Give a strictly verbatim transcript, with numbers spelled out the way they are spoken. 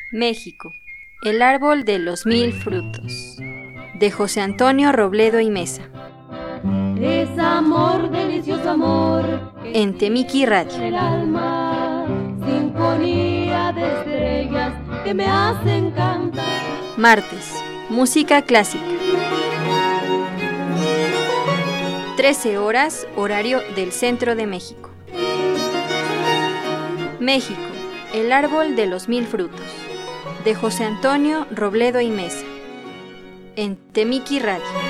México, el árbol de los mil frutos, de José Antonio Robledo y Mesa. Es amor, delicioso amor, en Temiki Radio. el alma, sinfonía de estrellas que me hacen cantar. Martes, música clásica. trece horas, horario del centro de México. México, el árbol de los mil frutos, de José Antonio Robledo y Mesa, en Temiki Radio.